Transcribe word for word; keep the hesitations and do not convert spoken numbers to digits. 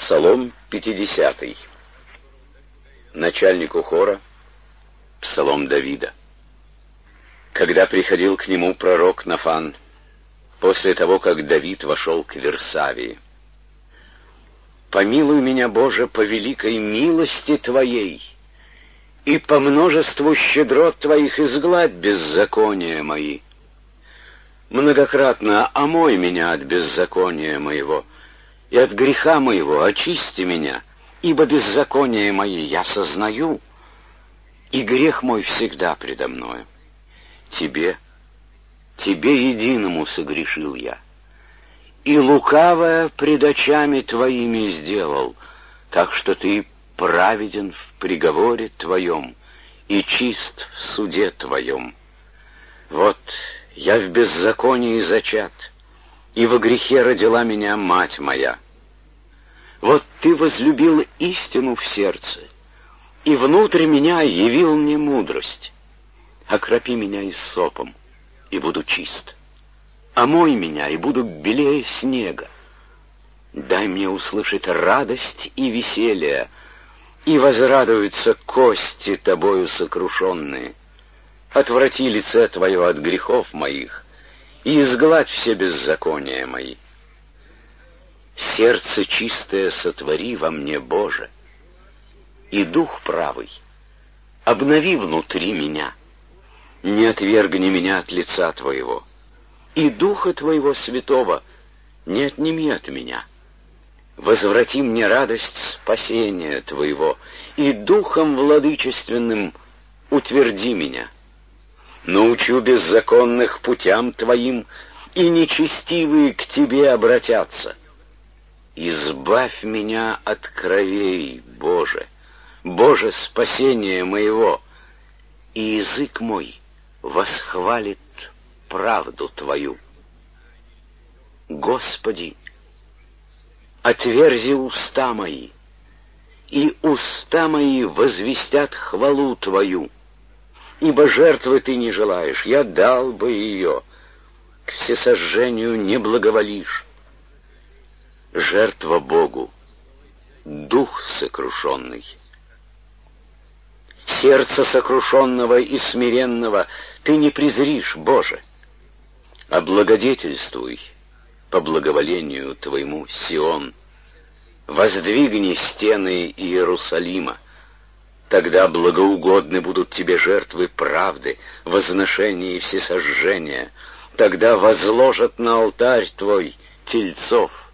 Псалом пятидесятый. Начальнику хора, псалом Давида. Когда приходил к нему пророк Нафан, после того, как Давид вошел к Версавии: «Помилуй меня, Боже, по великой милости Твоей, и по множеству щедрот Твоих изгладь беззакония мои. Многократно омой меня от беззакония моего, и от греха моего очисти меня, ибо беззаконие мои я сознаю, и грех мой всегда предо мною. Тебе, Тебе единому согрешил я, и лукавое пред очами Твоими сделал, так что Ты праведен в приговоре Твоем и чист в суде Твоем. Вот я в беззаконии зачат, и во грехе родила меня мать моя. Вот Ты возлюбил истину в сердце, и внутрь меня явил мне мудрость. Окропи меня иссопом, и буду чист. Омой меня, и буду белее снега. Дай мне услышать радость и веселье, и возрадуются кости Тобою сокрушенные. Отврати лице Твое от грехов моих, и изгладь все беззакония мои. Сердце чистое сотвори во мне, Боже, и дух правый обнови внутри меня. Не отвергни меня от лица Твоего, и Духа Твоего Святого не отними от меня. Возврати мне радость спасения Твоего, и Духом владычественным утверди меня. Научу беззаконных путям Твоим, и нечестивые к Тебе обратятся. Избавь меня от кровей, Боже, Боже, спасение моего, и язык мой восхвалит правду Твою. Господи, отверзи уста мои, и уста мои возвестят хвалу Твою. Ибо жертвы Ты не желаешь, я дал бы ее, к всесожжению не благоволишь. Жертва Богу — дух сокрушенный. Сердце сокрушенного и смиренного Ты не презришь, Боже. Облагодетельствуй по благоволению Твоему Сион. Воздвигни стены Иерусалима. Тогда благоугодны будут Тебе жертвы правды, возношения и всесожжения. Тогда возложат на алтарь Твой тельцов.